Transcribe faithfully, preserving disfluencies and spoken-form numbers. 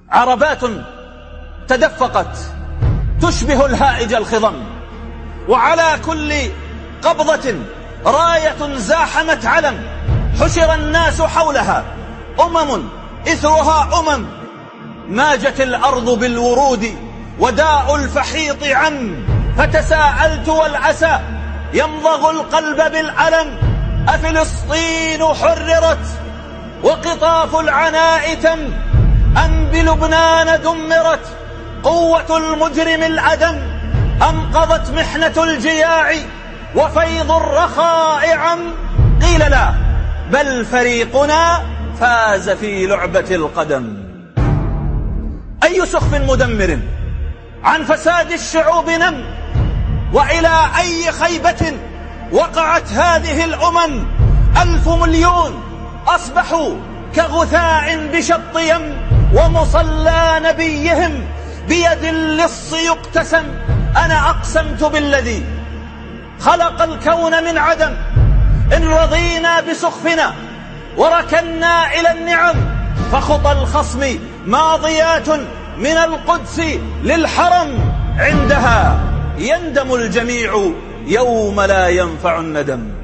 عربات تدفقت تشبه الهائج الخضم، وعلى كل قبضة راية زاحمت علم، حشر الناس حولها أمم إثرها أمم، ماجت الأرض بالورود وداء الفحيط عم، فتساءلت والعسى يمضغ القلب بالألم، أفلسطين حررت وقطاف العناء تم، أم بلبنان دمرت قوة المجرم الأدم، أنقذت محنة الجياع وفيض الرخاء عم، قيل لا بل فريقنا فاز في لعبة القدم. أي سخف مدمر عن فساد الشعوب نم، وإلى أي خيبة وقعت هذه الأمم، ألف مليون أصبحوا كغثاء بشط يم، ومصلى نبيهم بيد اللص يقتسم. أنا أقسمت بالذي خلق الكون من عدم، إن رضينا بسخفنا وركنا إلى النعم، فخطى الخصم ماضيات من القدس للحرم، عندها يندم الجميع يوم لا ينفع الندم.